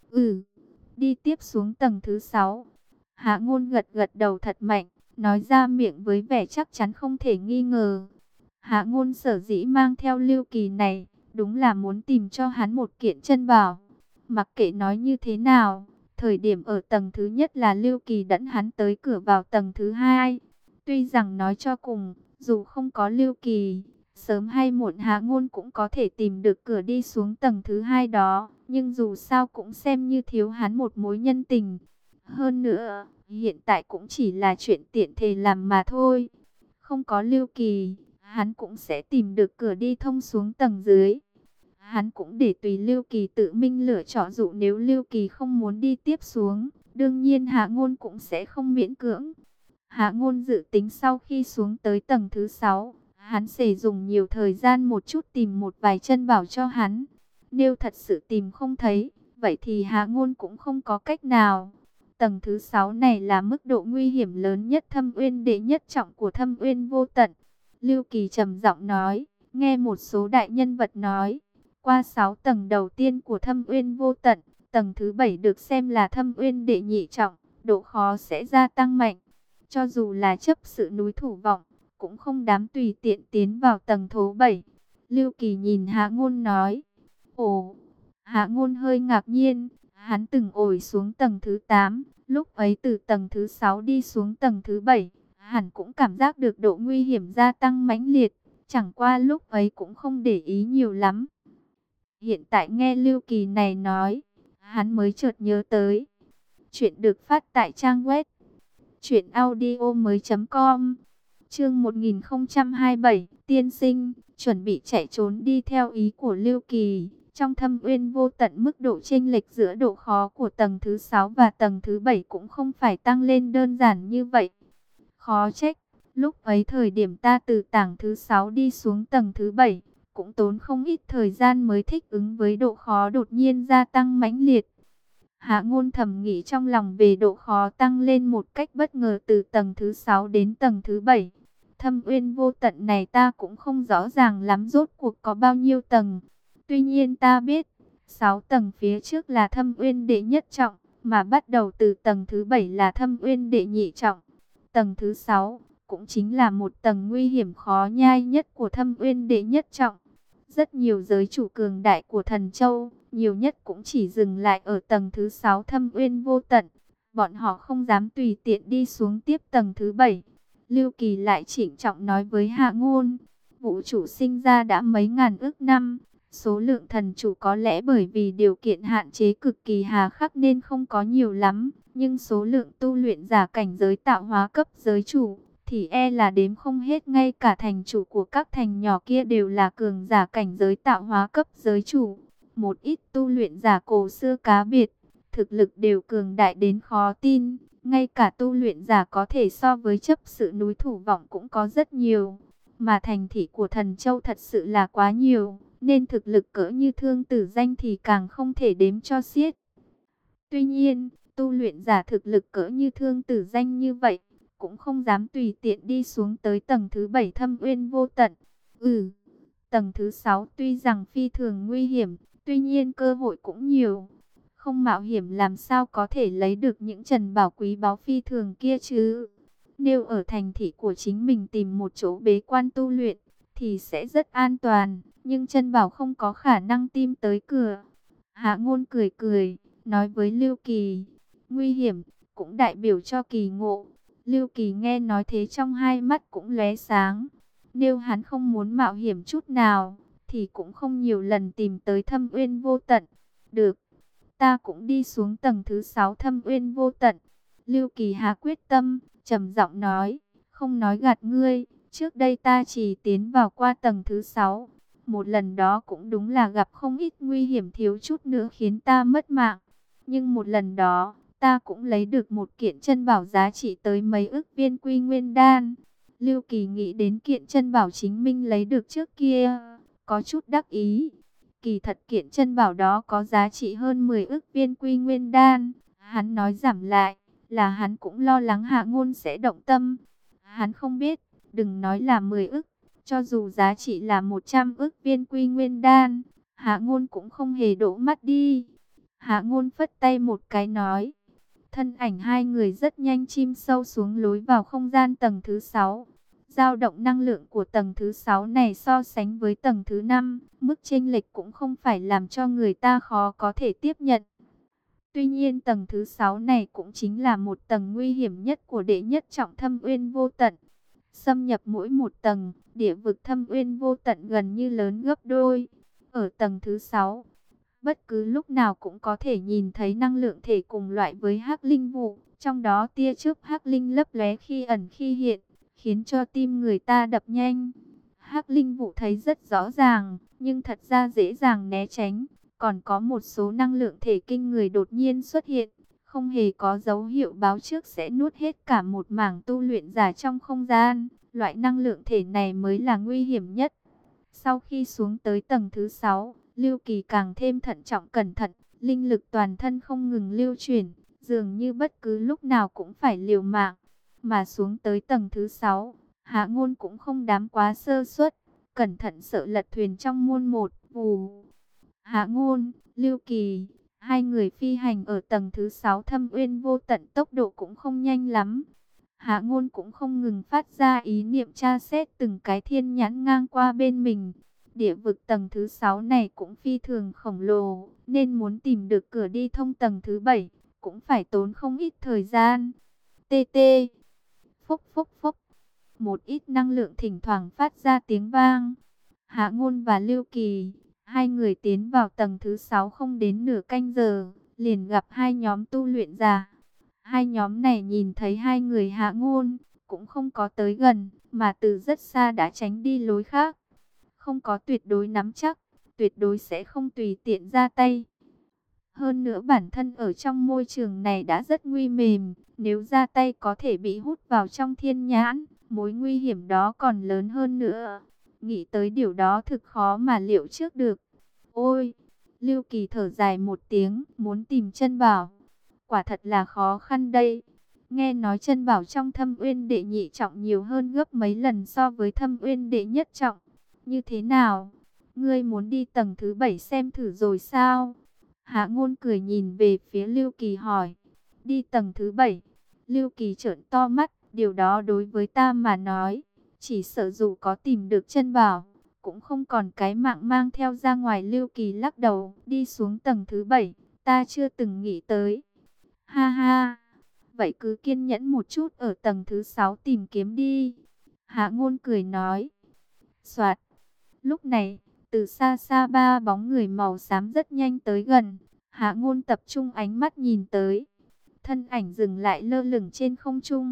Đi tiếp xuống tầng thứ 6. Hạ Ngôn gật gật đầu thật mạnh, nói ra miệng với vẻ chắc chắn không thể nghi ngờ. Hạ Ngôn sở dĩ mang theo Lưu Kỳ này, đúng là muốn tìm cho hắn một kiện chân bảo. Mặc kệ nói như thế nào, thời điểm ở tầng thứ nhất là Lưu Kỳ dẫn hắn tới cửa vào tầng thứ 2. Tuy rằng nói cho cùng, dù không có Lưu Kỳ, sớm hay muộn Hạ Ngôn cũng có thể tìm được cửa đi xuống tầng thứ 2 đó, nhưng dù sao cũng xem như thiếu hắn một mối nhân tình. Hơn nữa, hiện tại cũng chỉ là chuyện tiện thể làm mà thôi. Không có Lưu Kỳ, hắn cũng sẽ tìm được cửa đi thông xuống tầng dưới. Hắn cũng để tùy Lưu Kỳ tự mình lựa chọn, dụ nếu Lưu Kỳ không muốn đi tiếp xuống, đương nhiên Hạ Ngôn cũng sẽ không miễn cưỡng. Hạ Ngôn dự tính sau khi xuống tới tầng thứ 6, hắn sẽ dùng nhiều thời gian một chút tìm một vài chân bảo cho hắn. Nếu thật sự tìm không thấy, vậy thì Hạ Ngôn cũng không có cách nào. Tầng thứ 6 này là mức độ nguy hiểm lớn nhất Thâm Uyên đệ nhất trọng của Thâm Uyên vô tận. Lưu Kỳ trầm giọng nói, nghe một số đại nhân vật nói, qua 6 tầng đầu tiên của Thâm Uyên vô tận, tầng thứ 7 được xem là Thâm Uyên đệ nhị trọng, độ khó sẽ gia tăng mạnh. Cho dù là chấp sự núi Thủ Vọng, cũng không dám tùy tiện tiến vào tầng thứ 7. Lưu Kỳ nhìn Hạ Ngôn nói, ồ, Hạ Ngôn hơi ngạc nhiên, hắn từng ổi xuống tầng thứ 8, lúc ấy từ tầng thứ 6 đi xuống tầng thứ 7, hẳn cũng cảm giác được độ nguy hiểm gia tăng mãnh liệt, chẳng qua lúc ấy cũng không để ý nhiều lắm. Hiện tại nghe Lưu Kỳ này nói, hắn mới chợt nhớ tới. Chuyện được phát tại trang web truyệnaudiomoi.com. Chương 1027, tiên sinh chuẩn bị chạy trốn. Đi theo ý của Lưu Kỳ, trong Thâm Uyên vô tận, mức độ chênh lệch giữa độ khó của tầng thứ 6 và tầng thứ 7 cũng không phải tăng lên đơn giản như vậy. Khó trách, lúc ấy thời điểm ta từ tầng thứ 6 đi xuống tầng thứ 7, cũng tốn không ít thời gian mới thích ứng với độ khó đột nhiên gia tăng mãnh liệt. Hạ Ngôn thầm nghĩ trong lòng về độ khó tăng lên một cách bất ngờ từ tầng thứ 6 đến tầng thứ 7. Thâm Uyên vô tận này ta cũng không rõ ràng lắm rốt cuộc có bao nhiêu tầng. Tuy nhiên ta biết, 6 tầng phía trước là Thâm Uyên đệ nhất trọng, mà bắt đầu từ tầng thứ 7 là Thâm Uyên đệ nhị trọng. Tầng thứ 6 cũng chính là một tầng nguy hiểm khó nhai nhất của Thâm Uyên đệ nhất trọng. Rất nhiều giới chủ cường đại của Thần Châu, nhiều nhất cũng chỉ dừng lại ở tầng thứ 6 Thâm Uyên vô tận. Bọn họ không dám tùy tiện đi xuống tiếp tầng thứ 7. Lưu Kỳ lại trịnh trọng nói với Hạ Ngôn, vũ trụ sinh ra đã mấy ngàn ước năm. Số lượng thần chủ có lẽ bởi vì điều kiện hạn chế cực kỳ hà khắc nên không có nhiều lắm. Nhưng số lượng tu luyện giả cảnh giới tạo hóa cấp giới chủ thì e là đếm không hết, ngay cả thành chủ của các thành nhỏ kia đều là cường giả cảnh giới tạo hóa cấp giới chủ. Một ít tu luyện giả cổ xưa cá biệt, thực lực đều cường đại đến khó tin. Ngay cả tu luyện giả có thể so với chấp sự núi Thủ Vọng cũng có rất nhiều. Mà thành thị của Thần Châu thật sự là quá nhiều, nên thực lực cỡ như Thương Tử Danh thì càng không thể đếm cho xiết. Tuy nhiên, tu luyện giả thực lực cỡ như Thương Tử Danh như vậy, cũng không dám tùy tiện đi xuống tới tầng thứ 7 Thâm Uyên Vô Tận. Tầng thứ 6 tuy rằng phi thường nguy hiểm, tuy nhiên cơ hội cũng nhiều. Không mạo hiểm làm sao có thể lấy được những trần bảo quý báu phi thường kia chứ. Nếu ở thành thị của chính mình tìm một chỗ bế quan tu luyện, thì sẽ rất an toàn. Nhưng chân bảo không có khả năng tìm tới cửa. Hạ Ngôn cười cười, nói với Lưu Kỳ, nguy hiểm, cũng đại biểu cho kỳ ngộ. Lưu Kỳ nghe nói thế trong hai mắt cũng lóe sáng. Nếu hắn không muốn mạo hiểm chút nào, thì cũng không nhiều lần tìm tới Thâm Uyên Vô Tận. Được, ta cũng đi xuống tầng thứ 6 Thâm Uyên Vô Tận. Lưu Kỳ hạ quyết tâm, trầm giọng nói, không nói gạt ngươi, trước đây ta chỉ tiến vào qua tầng thứ 6. Một lần đó cũng đúng là gặp không ít nguy hiểm, thiếu chút nữa khiến ta mất mạng. Nhưng một lần đó, ta cũng lấy được một kiện chân bảo giá trị tới mấy ức viên quy nguyên đan. Lưu Kỳ nghĩ đến kiện chân bảo chính mình lấy được trước kia, có chút đắc ý. Kỳ thật kiện chân bảo đó có giá trị hơn 10 ức viên quy nguyên đan. Hắn nói giảm lại, là hắn cũng lo lắng Hạ Ngôn sẽ động tâm. Hắn không biết, đừng nói là 10 ức, cho dù giá trị là 100 ức viên quy nguyên đan, Hạ Ngôn cũng không hề đổ mắt đi. Hạ Ngôn phất tay một cái nói. Thân ảnh hai người rất nhanh chim sâu xuống lối vào không gian tầng thứ 6. Dao động năng lượng của tầng thứ 6 này so sánh với tầng thứ 5, mức chênh lệch cũng không phải làm cho người ta khó có thể tiếp nhận. Tuy nhiên tầng thứ 6 này cũng chính là một tầng nguy hiểm nhất của đệ nhất trọng Thâm Uyên Vô Tận. Xâm nhập mỗi một tầng, địa vực Thâm Uyên Vô Tận gần như lớn gấp đôi. Ở tầng thứ 6, bất cứ lúc nào cũng có thể nhìn thấy năng lượng thể cùng loại với hắc linh vụ, trong đó tia chớp hắc linh lấp lóe khi ẩn khi hiện, khiến cho tim người ta đập nhanh. Hắc linh vụ thấy rất rõ ràng, nhưng thật ra dễ dàng né tránh. Còn có một số năng lượng thể kinh người đột nhiên xuất hiện, không hề có dấu hiệu báo trước sẽ nuốt hết cả một mảng tu luyện giả trong không gian. Loại năng lượng thể này mới là nguy hiểm nhất. Sau khi xuống tới tầng thứ 6, Lưu Kỳ càng thêm thận trọng cẩn thận, linh lực toàn thân không ngừng lưu chuyển, dường như bất cứ lúc nào cũng phải liều mạng. Mà xuống tới tầng thứ 6, Hạ Ngôn cũng không dám quá sơ suất, cẩn thận sợ lật thuyền trong muôn một. Vù. Hạ Ngôn, Lưu Kỳ, hai người phi hành ở tầng thứ 6 Thâm Uyên Vô Tận, tốc độ cũng không nhanh lắm. Hạ Ngôn cũng không ngừng phát ra ý niệm tra xét từng cái thiên nhãn ngang qua bên mình. Địa vực tầng thứ 6 này cũng phi thường khổng lồ, nên muốn tìm được cửa đi thông tầng thứ 7 cũng phải tốn không ít thời gian. TT. Phúc phúc phúc. Một ít năng lượng thỉnh thoảng phát ra tiếng vang. Hạ Ngôn và Lưu Kỳ, hai người tiến vào tầng thứ 6 không đến nửa canh giờ, liền gặp hai nhóm tu luyện giả. Hai nhóm này nhìn thấy hai người Hạ Ngôn, cũng không có tới gần, mà từ rất xa đã tránh đi lối khác. Không có tuyệt đối nắm chắc, tuyệt đối sẽ không tùy tiện ra tay. Hơn nữa bản thân ở trong môi trường này đã rất nguy mềm, nếu ra tay có thể bị hút vào trong thiên nhãn, mối nguy hiểm đó còn lớn hơn nữa. Nghĩ tới điều đó thực khó mà liệu trước được. Ôi, Lưu Kỳ thở dài một tiếng, muốn tìm chân bảo. Quả thật là khó khăn đây. Nghe nói chân bảo trong Thâm Uyên đệ nhị trọng nhiều hơn gấp mấy lần so với Thâm Uyên đệ nhất trọng. Như thế nào? Ngươi muốn đi tầng thứ 7 xem thử rồi sao? Hạ Ngôn cười nhìn về phía Lưu Kỳ hỏi. Đi tầng thứ 7. Lưu Kỳ trợn to mắt. Điều đó đối với ta mà nói, chỉ sợ dù có tìm được chân bảo, cũng không còn cái mạng mang theo ra ngoài. Lưu Kỳ lắc đầu. Đi xuống tầng thứ 7, ta chưa từng nghĩ tới. Ha ha. Vậy cứ kiên nhẫn một chút ở tầng thứ 6 tìm kiếm đi. Hạ Ngôn cười nói. Soạt. Lúc này, từ xa xa ba bóng người màu xám rất nhanh tới gần. Hạ Ngôn tập trung ánh mắt nhìn tới. Thân ảnh dừng lại lơ lửng trên không trung.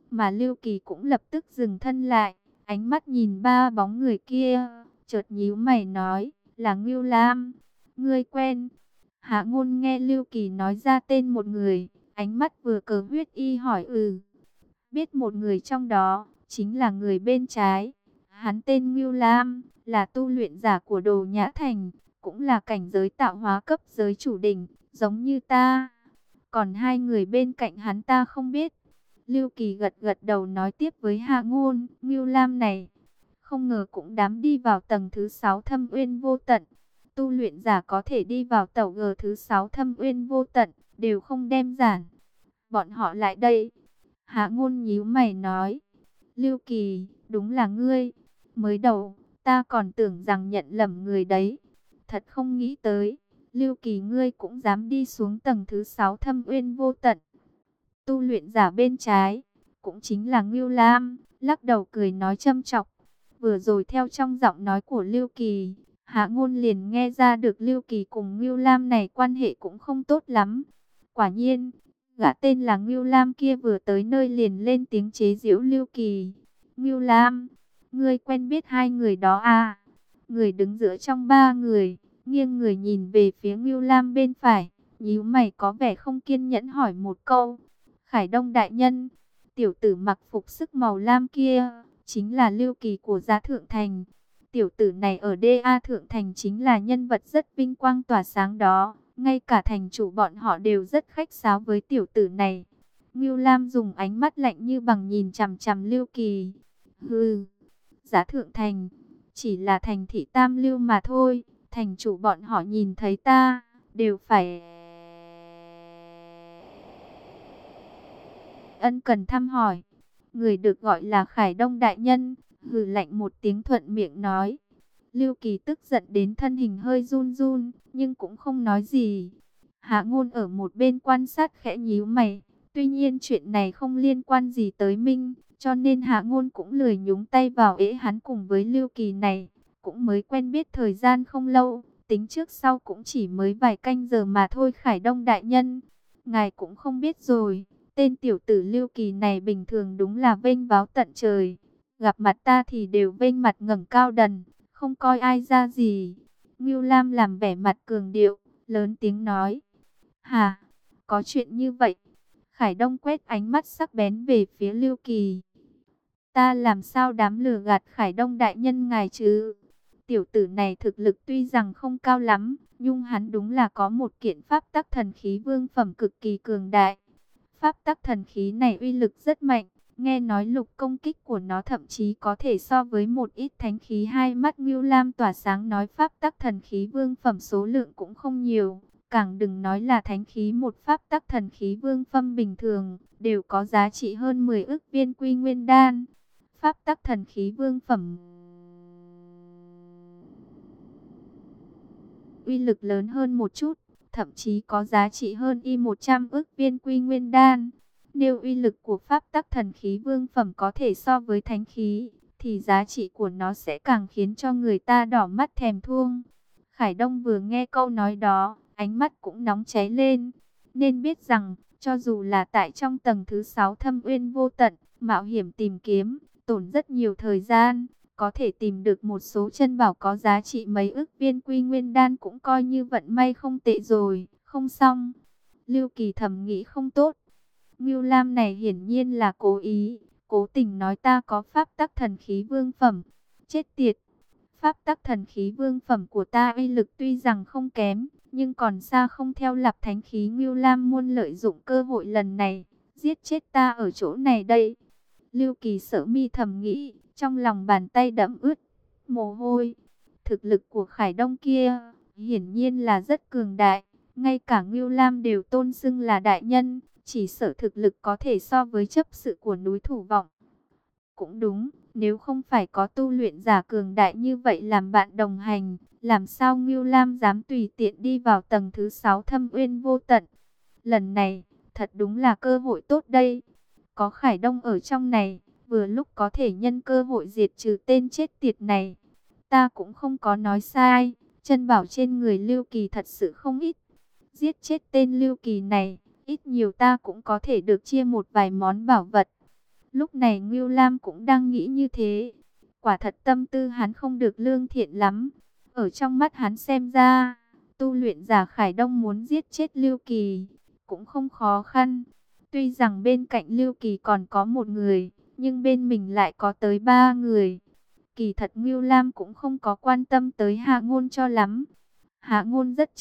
mà Lưu Kỳ cũng lập tức dừng thân lại, ánh mắt nhìn ba bóng người kia, chợt nhíu mày nói, là Ngưu Lam, ngươi quen. Hạ Ngôn nghe Lưu Kỳ nói ra tên một người, ánh mắt vừa cờ huyết y hỏi biết một người trong đó, chính là người bên trái. Hắn tên Ngưu Lam, là tu luyện giả của Đồ Nhã Thành, cũng là cảnh giới tạo hóa cấp giới chủ đỉnh, giống như ta. Còn hai người bên cạnh hắn ta không biết. Lưu Kỳ gật gật đầu nói tiếp với Hạ Ngôn, Ngưu Lam này, không ngờ cũng dám đi vào tầng thứ 6 Thâm Uyên Vô Tận. Tu luyện giả có thể đi vào tẩu G thứ 6 Thâm Uyên Vô Tận, đều không đem giản. Bọn họ lại đây. Hạ Ngôn nhíu mày nói, Lưu Kỳ, đúng là ngươi. Mới đầu, ta còn tưởng rằng nhận lầm người đấy. Thật không nghĩ tới, Lưu Kỳ ngươi cũng dám đi xuống tầng thứ 6 Thâm Uyên Vô Tận. Tu luyện giả bên trái, cũng chính là Ngưu Lam, lắc đầu cười nói châm chọc. Vừa rồi theo trong giọng nói của Lưu Kỳ, Hạ Ngôn liền nghe ra được Lưu Kỳ cùng Ngưu Lam này quan hệ cũng không tốt lắm. Quả nhiên, gã tên là Ngưu Lam kia vừa tới nơi liền lên tiếng chế giễu Lưu Kỳ. Ngưu Lam, ngươi quen biết hai người đó à? Người đứng giữa trong ba người, nghiêng người nhìn về phía Ngưu Lam bên phải, nhíu mày có vẻ không kiên nhẫn hỏi một câu. Khải Đông đại nhân, tiểu tử mặc phục sức màu lam kia, chính là Lưu Kỳ của Giá Thượng Thành. Tiểu tử này ở DA Thượng Thành chính là nhân vật rất vinh quang tỏa sáng đó. Ngay cả thành chủ bọn họ đều rất khách sáo với tiểu tử này. Ngưu Lam dùng ánh mắt lạnh như bằng nhìn chằm chằm Lưu Kỳ. Hừ, Giá Thượng Thành, chỉ là thành thị tam lưu mà thôi. Thành chủ bọn họ nhìn thấy ta, đều phải ân cần thăm hỏi. Người được gọi là Khải Đông đại nhân, hừ lạnh một tiếng thuận miệng nói. Lưu Kỳ tức giận đến thân hình hơi run run, nhưng cũng không nói gì. Hạ Ngôn ở một bên quan sát khẽ nhíu mày. Tuy nhiên chuyện này không liên quan gì tới Minh, cho nên Hạ Ngôn cũng lười nhúng tay vào ễ hắn cùng với Lưu Kỳ này. Cũng mới quen biết thời gian không lâu, tính trước sau cũng chỉ mới vài canh giờ mà thôi. Khải Đông đại nhân, ngài cũng không biết rồi, tên tiểu tử Lưu Kỳ này bình thường đúng là vênh váo tận trời. Gặp mặt ta thì đều vênh mặt ngẩng cao đần, không coi ai ra gì. Ngưu Lam làm vẻ mặt cường điệu, lớn tiếng nói. Hà, có chuyện như vậy? Khải Đông quét ánh mắt sắc bén về phía Lưu Kỳ. Ta làm sao dám lừa gạt Khải Đông đại nhân ngài chứ? Tiểu tử này thực lực tuy rằng không cao lắm, nhưng hắn đúng là có một kiện pháp tắc thần khí vương phẩm cực kỳ cường đại. Pháp tắc thần khí này uy lực rất mạnh. Nghe nói lục công kích của nó thậm chí có thể so với một ít thánh khí. Hai mắt Ngưu Lam tỏa sáng nói pháp tắc thần khí vương phẩm số lượng cũng không nhiều. Càng đừng nói là thánh khí, một pháp tắc thần khí vương phẩm bình thường, đều có giá trị hơn 10 ức viên quy nguyên đan. Pháp tắc thần khí vương phẩm uy lực lớn hơn một chút, thậm chí có giá trị hơn 100 ức viên quy nguyên đan. Nếu uy lực của pháp tắc thần khí vương phẩm có thể so với thánh khí, thì giá trị của nó sẽ càng khiến cho người ta đỏ mắt thèm thuông. Khải Đông vừa nghe câu nói đó, ánh mắt cũng nóng cháy lên. Nên biết rằng, cho dù là tại trong tầng thứ 6 Thâm Uyên Vô Tận, mạo hiểm tìm kiếm, tốn rất nhiều thời gian, có thể tìm được một số chân bảo có giá trị mấy ức viên quy nguyên đan cũng coi như vận may không tệ rồi. Không xong, Lưu Kỳ thầm nghĩ không tốt. Ngưu Lam này hiển nhiên là cố ý, cố tình nói ta có pháp tắc thần khí vương phẩm. Chết tiệt! Pháp tắc thần khí vương phẩm của ta uy lực tuy rằng không kém, nhưng còn xa không theo lập thánh khí. Ngưu Lam muốn lợi dụng cơ hội lần này, giết chết ta ở chỗ này đây. Lưu Kỳ sợ mi thầm nghĩ, trong lòng bàn tay đẫm ướt mồ hôi. Thực lực của Khải Đông kia, hiển nhiên là rất cường đại. Ngay cả Ngưu Lam đều tôn xưng là đại nhân, chỉ sợ thực lực có thể so với chấp sự của núi Thủ Vọng. Cũng đúng, nếu không phải có tu luyện giả cường đại như vậy làm bạn đồng hành, làm sao Ngưu Lam dám tùy tiện đi vào tầng thứ 6 Thâm Uyên Vô Tận. Lần này, thật đúng là cơ hội tốt đây. Có Khải Đông ở trong này, vừa lúc có thể nhân cơ hội diệt trừ tên chết tiệt này. Ta cũng không có nói sai, chân bảo trên người Lưu Kỳ thật sự không ít. Giết chết tên Lưu Kỳ này, ít nhiều ta cũng có thể được chia một vài món bảo vật. Lúc này Ngưu Lam cũng đang nghĩ như thế. Quả thật tâm tư hắn không được lương thiện lắm. Ở trong mắt hắn xem ra, tu luyện giả Khải Đông muốn giết chết Lưu Kỳ cũng không khó khăn. Tuy rằng bên cạnh Lưu Kỳ còn có một người, nhưng bên mình lại có tới 3 người. Kỳ thật Ngưu Lam cũng không có quan tâm tới Hạ Ngôn cho lắm. Hạ Ngôn rất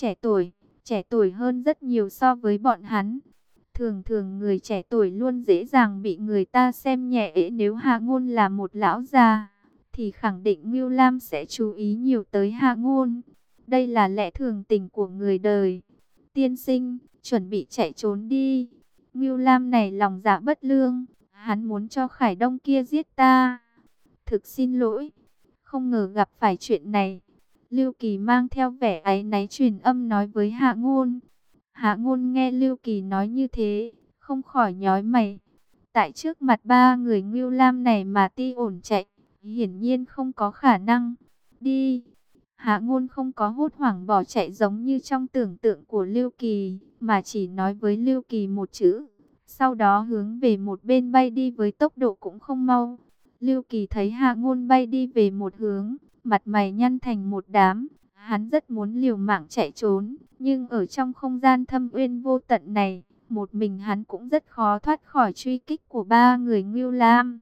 trẻ tuổi hơn rất nhiều so với bọn hắn. Thường thường người trẻ tuổi luôn dễ dàng bị người ta xem nhẹ, nếu Hạ Ngôn là một lão già thì khẳng định Ngưu Lam sẽ chú ý nhiều tới Hạ Ngôn. Đây là lẽ thường tình của người đời. Tiên sinh, chuẩn bị chạy trốn đi. Ngưu Lam này lòng dạ bất lương, hắn muốn cho Khải Đông kia giết ta. Thực xin lỗi, không ngờ gặp phải chuyện này. Lưu Kỳ mang theo vẻ áy náy truyền âm nói với Hạ Ngôn. Hạ Ngôn nghe Lưu Kỳ nói như thế, không khỏi nhói mày. Tại trước mặt 3 người Ngưu Lam này mà ti ổn chạy, hiển nhiên không có khả năng. Đi! Hạ Ngôn không có hốt hoảng bỏ chạy giống như trong tưởng tượng của Lưu Kỳ, mà chỉ nói với Lưu Kỳ một chữ. Sau đó hướng về một bên bay đi với tốc độ cũng không mau. Lưu Kỳ thấy Hạ Ngôn bay đi về một hướng, mặt mày nhăn thành một đám. Hắn rất muốn liều mạng chạy trốn, nhưng ở trong không gian thâm uyên vô tận này, một mình hắn cũng rất khó thoát khỏi truy kích của 3 người Ngưu Lam.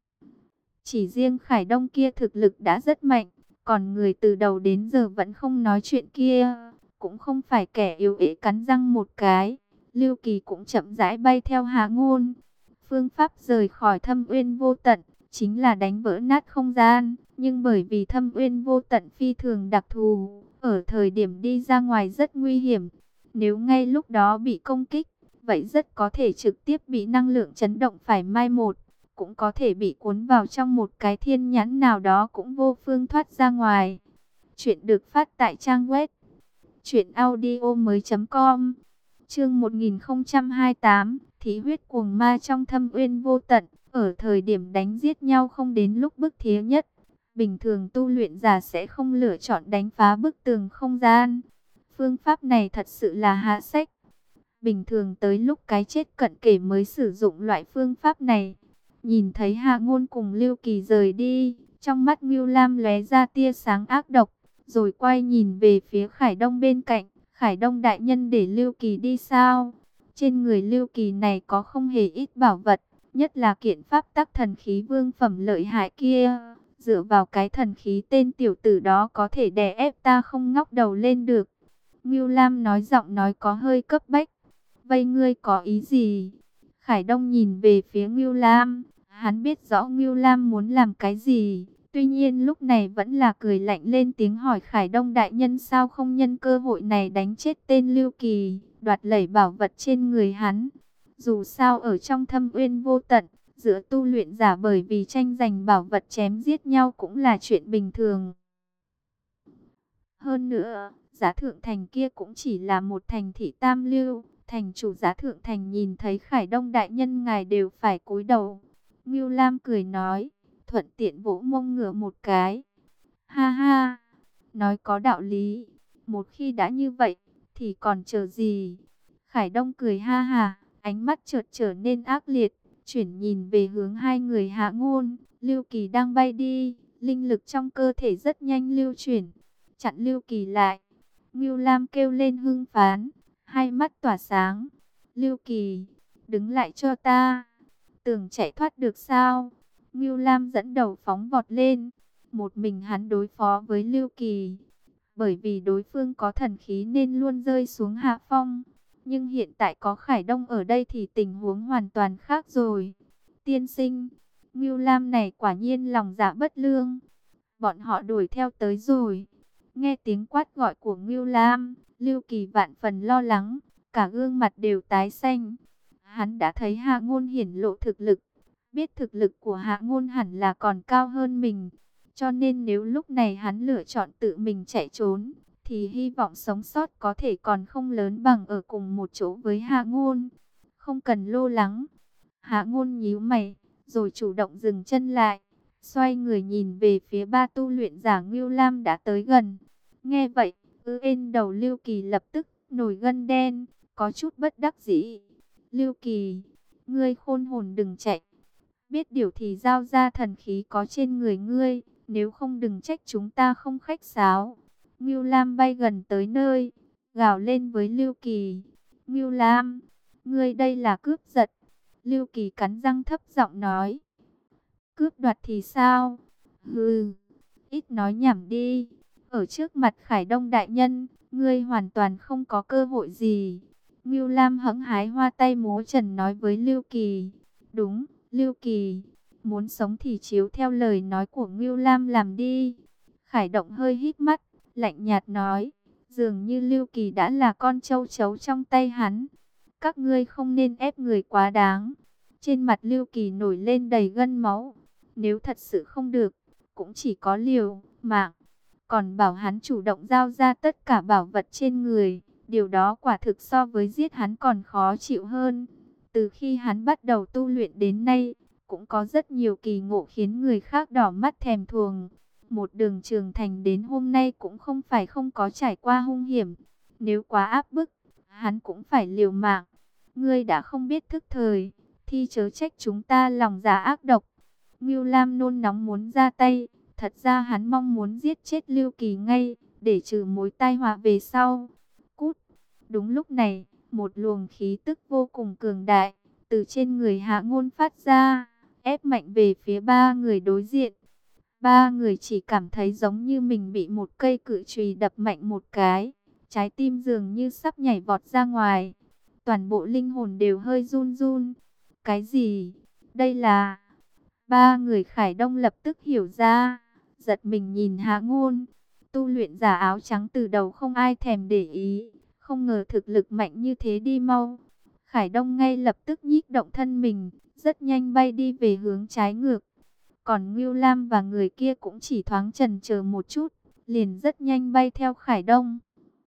Chỉ riêng Khải Đông kia thực lực đã rất mạnh, còn người từ đầu đến giờ vẫn không nói chuyện kia, cũng không phải kẻ yếu ế cắn răng một cái. Lưu Kỳ cũng chậm rãi bay theo Hạ Ngôn. Phương pháp rời khỏi thâm uyên vô tận chính là đánh vỡ nát không gian, nhưng bởi vì thâm uyên vô tận phi thường đặc thù, ở thời điểm đi ra ngoài rất nguy hiểm. Nếu ngay lúc đó bị công kích, vậy rất có thể trực tiếp bị năng lượng chấn động phải mai một, cũng có thể bị cuốn vào trong một cái thiên nhãn nào đó cũng vô phương thoát ra ngoài. Chuyện được phát tại trang web truyệnaudiomoi.com. Chương 1028, Thí huyết cuồng ma trong thâm uyên vô tận. Ở thời điểm đánh giết nhau không đến lúc bức thía nhất, bình thường tu luyện giả sẽ không lựa chọn đánh phá bức tường không gian. Phương pháp này thật sự là hạ sách. Bình thường tới lúc cái chết cận kề mới sử dụng loại phương pháp này. Nhìn thấy Hạ Ngôn cùng Lưu Kỳ rời đi, trong mắt Ngưu Lam lóe ra tia sáng ác độc, rồi quay nhìn về phía Khải Đông bên cạnh. Khải Đông đại nhân để Lưu Kỳ đi sao? Trên người Lưu Kỳ này có không hề ít bảo vật, nhất là kiện pháp tắc thần khí vương phẩm lợi hại kia. Dựa vào cái thần khí tên tiểu tử đó có thể đè ép ta không ngóc đầu lên được. Ngưu Lam nói giọng nói có hơi cấp bách. Vậy ngươi có ý gì? Khải Đông nhìn về phía Ngưu Lam. Hắn biết rõ Ngưu Lam muốn làm cái gì. Tuy nhiên lúc này vẫn là cười lạnh lên tiếng hỏi Khải Đông đại nhân sao không nhân cơ hội này đánh chết tên Lưu Kỳ, đoạt lẩy bảo vật trên người hắn. Dù sao ở trong thâm uyên vô tận, giữa tu luyện giả bởi vì tranh giành bảo vật chém giết nhau cũng là chuyện bình thường. Hơn nữa, Giá Thượng Thành kia cũng chỉ là một thành thị tam lưu. Thành chủ Giá Thượng Thành nhìn thấy Khải Đông đại nhân ngài đều phải cúi đầu. Ngưu Lam cười nói, thuận tiện vỗ mông ngựa một cái. Ha ha, nói có đạo lý. Một khi đã như vậy, thì còn chờ gì? Khải Đông cười ha ha, ánh mắt chợt trở nên ác liệt, chuyển nhìn về hướng 2 người Hạ Ngôn. Lưu Kỳ đang bay đi, linh lực trong cơ thể rất nhanh lưu chuyển, chặn Lưu Kỳ lại. Ngưu Lam kêu lên hưng phấn, hai mắt tỏa sáng. Lưu Kỳ, đứng lại cho ta. Tưởng chạy thoát được sao? Ngưu Lam dẫn đầu phóng vọt lên. Một mình hắn đối phó với Lưu Kỳ. Bởi vì đối phương có thần khí nên luôn rơi xuống hạ phong. Nhưng hiện tại có Khải Đông ở đây thì tình huống hoàn toàn khác rồi. Tiên sinh, Ngưu Lam này quả nhiên lòng dạ bất lương. Bọn họ đuổi theo tới rồi. Nghe tiếng quát gọi của Ngưu Lam, Lưu Kỳ vạn phần lo lắng, cả gương mặt đều tái xanh. Hắn đã thấy Hạ Ngôn hiển lộ thực lực, biết thực lực của Hạ Ngôn hẳn là còn cao hơn mình. Cho nên nếu lúc này hắn lựa chọn tự mình chạy trốn, thì hy vọng sống sót có thể còn không lớn bằng ở cùng một chỗ với Hạ Ngôn. Không cần lo lắng. Hạ Ngôn nhíu mày, rồi chủ động dừng chân lại. Xoay người nhìn về phía 3 tu luyện giả Ngưu Lam đã tới gần. Nghe vậy, trên đầu Lưu Kỳ lập tức nổi gân đen, có chút bất đắc dĩ. Lưu Kỳ, ngươi khôn hồn đừng chạy. Biết điều thì giao ra thần khí có trên người ngươi, nếu không đừng trách chúng ta không khách sáo. Ngưu Lam bay gần tới nơi, gào lên với Lưu Kỳ. Ngưu Lam, ngươi đây là cướp giật. Lưu Kỳ cắn răng thấp giọng nói. Cướp đoạt thì sao? Hừ, ít nói nhảm đi. Ở trước mặt Khải Đông đại nhân, ngươi hoàn toàn không có cơ hội gì. Ngưu Lam hững hái hoa tay múa trần nói với Lưu Kỳ. Đúng, Lưu Kỳ, muốn sống thì chiếu theo lời nói của Ngưu Lam làm đi. Khải Động hơi híp mắt, lạnh nhạt nói. Dường như Lưu Kỳ đã là con châu chấu trong tay hắn. Các ngươi không nên ép người quá đáng. Trên mặt Lưu Kỳ nổi lên đầy gân máu. Nếu thật sự không được, cũng chỉ có liều mạng. Còn bảo hắn chủ động giao ra tất cả bảo vật trên người. Điều đó quả thực so với giết hắn còn khó chịu hơn. Từ khi hắn bắt đầu tu luyện đến nay, cũng có rất nhiều kỳ ngộ khiến người khác đỏ mắt thèm thuồng. Một đường trưởng thành đến hôm nay cũng không phải không có trải qua hung hiểm. Nếu quá áp bức, hắn cũng phải liều mạng. Ngươi đã không biết thức thời, thì chớ trách chúng ta lòng dạ ác độc. Ngưu Lam nôn nóng muốn ra tay, thật ra hắn mong muốn giết chết Lưu Kỳ ngay, để trừ mối tai họa về sau. Cút! Đúng lúc này, một luồng khí tức vô cùng cường đại, từ trên người Hạ Ngôn phát ra, ép mạnh về phía ba người đối diện. Ba người chỉ cảm thấy giống như mình bị một cây cự chùy đập mạnh một cái, trái tim dường như sắp nhảy vọt ra ngoài. Toàn bộ linh hồn đều hơi run run. Cái gì? Đây là... Ba người Khải Đông lập tức hiểu ra, giật mình nhìn Hạ Ngôn. Tu luyện giả áo trắng từ đầu không ai thèm để ý, không ngờ thực lực mạnh như thế đi mau. Khải Đông ngay lập tức nhích động thân mình, rất nhanh bay đi về hướng trái ngược. Còn Ngưu Lam và người kia cũng chỉ thoáng chần chờ một chút, liền rất nhanh bay theo Khải Đông.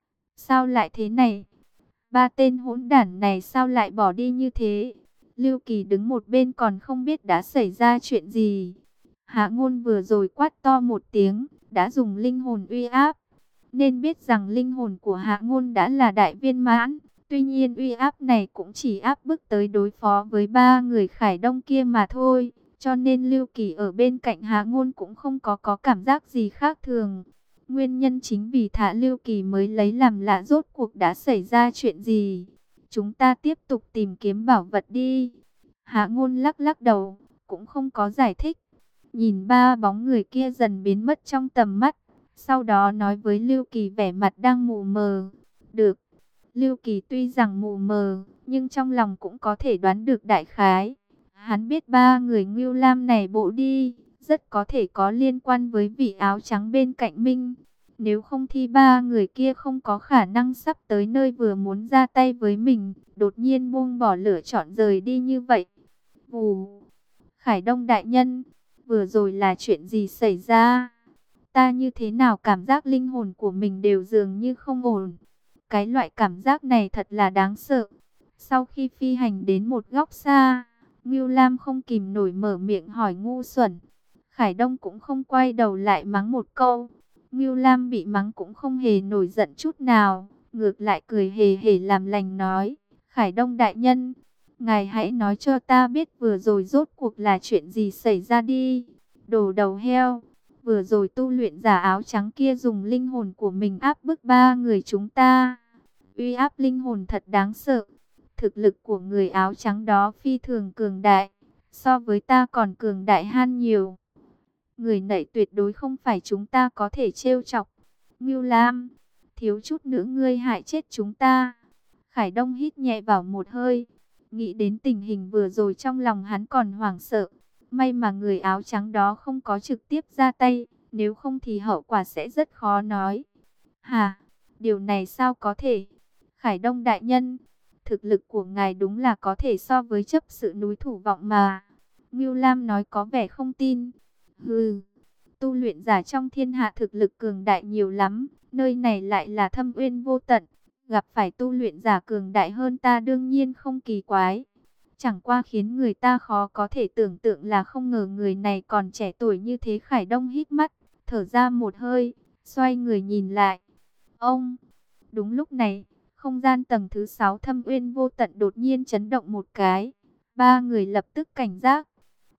Sao lại thế này? Ba tên hỗn đản này sao lại bỏ đi như thế? Lưu Kỳ đứng một bên còn không biết đã xảy ra chuyện gì. Hạ Ngôn vừa rồi quát to một tiếng, đã dùng linh hồn uy áp. Nên biết rằng linh hồn của Hạ Ngôn đã là đại viên mãn. Tuy nhiên uy áp này cũng chỉ áp bức tới đối phó với ba người Khải Đông kia mà thôi. Cho nên Lưu Kỳ ở bên cạnh Hạ Ngôn cũng không có cảm giác gì khác thường. Nguyên nhân chính vì thả Lưu Kỳ mới lấy làm lạ rốt cuộc đã xảy ra chuyện gì. Chúng ta tiếp tục tìm kiếm bảo vật đi. Hạ Ngôn lắc lắc đầu, cũng không có giải thích. Nhìn ba bóng người kia dần biến mất trong tầm mắt. Sau đó nói với Lưu Kỳ vẻ mặt đang mù mờ. Được. Lưu Kỳ tuy rằng mù mờ, nhưng trong lòng cũng có thể đoán được đại khái. Hắn biết ba người Ngưu Lam này bộ đi, rất có thể có liên quan với vị áo trắng bên cạnh Minh. Nếu không thì ba người kia không có khả năng sắp tới nơi vừa muốn ra tay với mình, đột nhiên buông bỏ lửa chọn rời đi như vậy. Vù! Khải Đông đại nhân, vừa rồi là chuyện gì xảy ra? Ta như thế nào cảm giác linh hồn của mình đều dường như không ổn. Cái loại cảm giác này thật là đáng sợ. Sau khi phi hành đến một góc xa, Ngưu Lam không kìm nổi mở miệng hỏi ngu xuẩn. Khải Đông cũng không quay đầu lại mắng một câu. Ngưu Lam bị mắng cũng không hề nổi giận chút nào, ngược lại cười hề hề làm lành nói. Khải Đông đại nhân, ngài hãy nói cho ta biết vừa rồi rốt cuộc là chuyện gì xảy ra đi. Đồ đầu heo, vừa rồi tu luyện giả áo trắng kia dùng linh hồn của mình áp bức ba người chúng ta. Uy áp linh hồn thật đáng sợ. Thực lực của người áo trắng đó phi thường cường đại, so với ta còn cường đại hơn nhiều. Người nãy tuyệt đối không phải chúng ta có thể trêu chọc. Ngưu Lam, thiếu chút nữa ngươi hại chết chúng ta. Khải Đông hít nhẹ vào một hơi, nghĩ đến tình hình vừa rồi trong lòng hắn còn hoảng sợ. May mà người áo trắng đó không có trực tiếp ra tay, nếu không thì hậu quả sẽ rất khó nói. Hà, điều này sao có thể? Khải Đông đại nhân, thực lực của ngài đúng là có thể so với chấp sự núi Thủ Vọng mà. Ngưu Lam nói có vẻ không tin. Hừ, tu luyện giả trong thiên hạ thực lực cường đại nhiều lắm, nơi này lại là thâm uyên vô tận. Gặp phải tu luyện giả cường đại hơn ta đương nhiên không kỳ quái. Chẳng qua khiến người ta khó có thể tưởng tượng là không ngờ người này còn trẻ tuổi như thế. Khải Đông hít mắt, thở ra một hơi, xoay người nhìn lại. Ông, đúng lúc này, không gian tầng thứ 6 thâm uyên vô tận đột nhiên chấn động một cái. Ba người lập tức cảnh giác.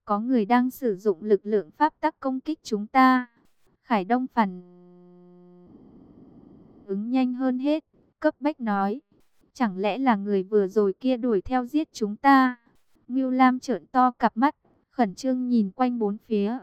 có người đang sử dụng lực lượng pháp tắc công kích chúng ta. Khải Đông phản ứng nhanh hơn hết, cấp bách nói, chẳng lẽ là người vừa rồi kia đuổi theo giết chúng ta? Ngưu Lam trợn to cặp mắt, khẩn trương nhìn quanh bốn phía.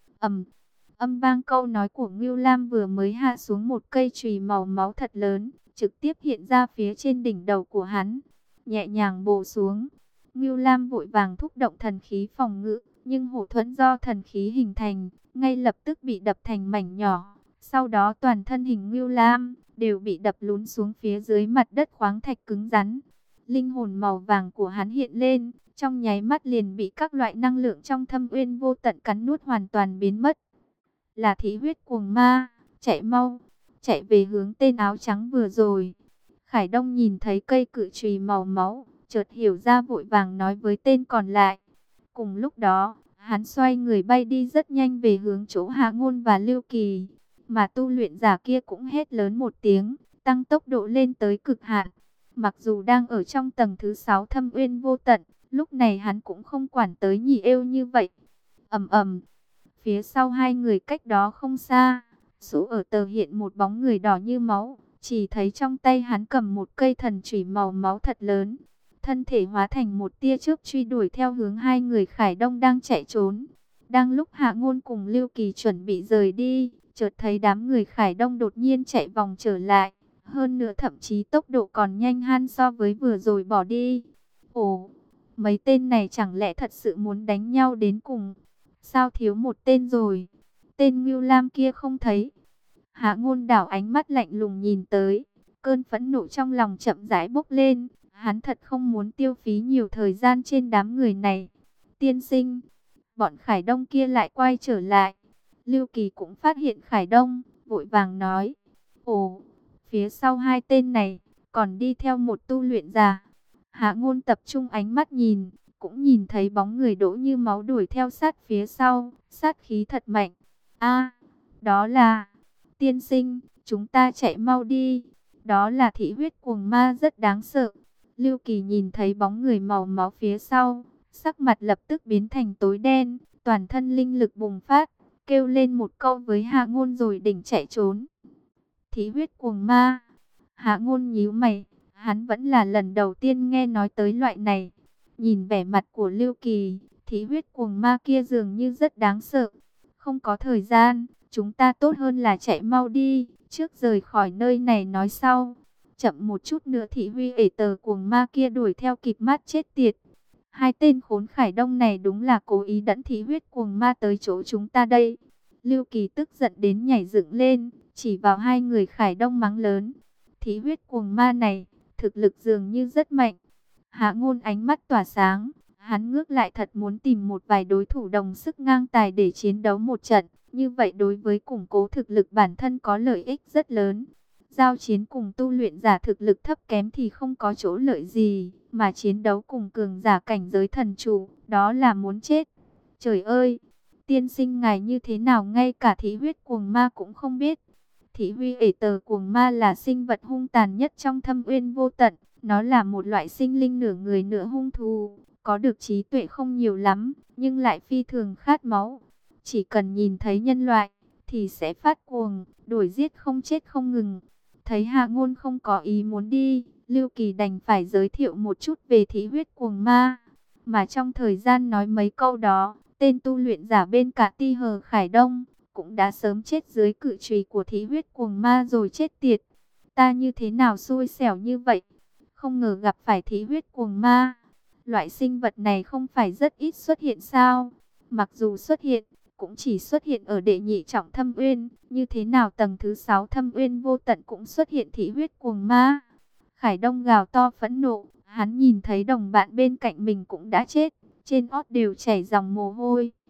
Âm vang câu nói của Ngưu Lam vừa mới hạ xuống, một cây chùy màu máu thật lớn, trực tiếp hiện ra phía trên đỉnh đầu của hắn, nhẹ nhàng bổ xuống. Ngưu Lam vội vàng thúc động thần khí phòng ngự, nhưng hổ thuẫn do thần khí hình thành, ngay lập tức bị đập thành mảnh nhỏ. Sau đó toàn thân hình Ngưu Lam đều bị đập lún xuống phía dưới mặt đất khoáng thạch cứng rắn. Linh hồn màu vàng của hắn hiện lên, trong nháy mắt liền bị các loại năng lượng trong thâm uyên vô tận cắn nuốt hoàn toàn biến mất. Là Thị Huyết Cuồng Ma, chạy mau, chạy về hướng tên áo trắng vừa rồi. Khải Đông nhìn thấy cây cự chùy màu máu, chợt hiểu ra vội vàng nói với tên còn lại. Cùng lúc đó, hắn xoay người bay đi rất nhanh về hướng chỗ Hạ Ngôn và Lưu Kỳ. Mà tu luyện giả kia cũng hét lớn một tiếng, tăng tốc độ lên tới cực hạn. Mặc dù đang ở trong tầng thứ 6 thâm uyên vô tận, lúc này hắn cũng không quản tới nhì êu như vậy. Ầm ầm, phía sau hai người cách đó không xa, số ở tờ hiện một bóng người đỏ như máu, chỉ thấy trong tay hắn cầm một cây thần chủy màu máu thật lớn. Thân thể hóa thành một tia chớp truy đuổi theo hướng hai người Khải Đông đang chạy trốn. Đang lúc Hạ Ngôn cùng Lưu Kỳ chuẩn bị rời đi, chợt thấy đám người Khải Đông đột nhiên chạy vòng trở lại. Hơn nữa thậm chí tốc độ còn nhanh hơn so với vừa rồi bỏ đi. Ồ, mấy tên này chẳng lẽ thật sự muốn đánh nhau đến cùng? Sao thiếu một tên rồi? Tên Ngưu Lam kia không thấy. Hạ Ngôn đảo ánh mắt lạnh lùng nhìn tới. Cơn phẫn nộ trong lòng chậm rãi bốc lên. Hắn thật không muốn tiêu phí nhiều thời gian trên đám người này. Tiên sinh, bọn Khải Đông kia lại quay trở lại. Lưu Kỳ cũng phát hiện Khải Đông, vội vàng nói. Ồ, phía sau hai tên này, còn đi theo một tu luyện giả. Hạ Ngôn tập trung ánh mắt nhìn, cũng nhìn thấy bóng người đỗ như máu đuổi theo sát phía sau, sát khí thật mạnh. A, đó là... Tiên sinh, chúng ta chạy mau đi. Đó là Thị Huyết Cuồng Ma rất đáng sợ. Lưu Kỳ nhìn thấy bóng người màu máu phía sau, sắc mặt lập tức biến thành tối đen, toàn thân linh lực bùng phát, kêu lên một câu với Hạ Ngôn rồi đỉnh chạy trốn. Thị Huyết Cuồng Ma. Hạ Ngôn nhíu mày, hắn vẫn là lần đầu tiên nghe nói tới loại này. Nhìn vẻ mặt của Lưu Kỳ, Thị Huyết Cuồng Ma kia dường như rất đáng sợ. Không có thời gian, chúng ta tốt hơn là chạy mau đi, trước rời khỏi nơi này nói sau. Chậm một chút nữa Thị Huy ể tờ cuồng ma kia đuổi theo kịp mát chết tiệt. Hai tên khốn Khải Đông này đúng là cố ý dẫn Thị Huyết Cuồng Ma tới chỗ chúng ta đây. Lưu Kỳ tức giận đến nhảy dựng lên, chỉ vào hai người Khải Đông mắng lớn. Thị Huyết Cuồng Ma này, thực lực dường như rất mạnh. Hạ Ngôn ánh mắt tỏa sáng, hắn ngước lại thật muốn tìm một vài đối thủ đồng sức ngang tài để chiến đấu một trận. Như vậy đối với củng cố thực lực bản thân có lợi ích rất lớn. Giao chiến cùng tu luyện giả thực lực thấp kém thì không có chỗ lợi gì, mà chiến đấu cùng cường giả cảnh giới thần chủ, đó là muốn chết. Trời ơi, tiên sinh ngài như thế nào ngay cả Thị Huyết Cuồng Ma cũng không biết. Thị Huy ể tờ cuồng ma là sinh vật hung tàn nhất trong thâm uyên vô tận. Nó là một loại sinh linh nửa người nửa hung thú, có được trí tuệ không nhiều lắm, nhưng lại phi thường khát máu. Chỉ cần nhìn thấy nhân loại, thì sẽ phát cuồng, đuổi giết không chết không ngừng. Thấy Hạ Ngôn không có ý muốn đi, Lưu Kỳ đành phải giới thiệu một chút về Thị Huyết Cuồng Ma. Mà trong thời gian nói mấy câu đó, tên tu luyện giả bên cả Ti Hờ Khải Đông cũng đã sớm chết dưới cự chùy của Thị Huyết Cuồng Ma rồi chết tiệt. Ta như thế nào xui xẻo như vậy? Không ngờ gặp phải Thị Huyết Cuồng Ma. Loại sinh vật này không phải rất ít xuất hiện sao? Mặc dù xuất hiện, cũng chỉ xuất hiện ở đệ nhị trọng thâm uyên, như thế nào tầng thứ 6 thâm uyên vô tận cũng xuất hiện Thị Huyết Cuồng Ma. Khải Đông gào to phẫn nộ, hắn nhìn thấy đồng bạn bên cạnh mình cũng đã chết, trên ót đều chảy dòng mồ hôi.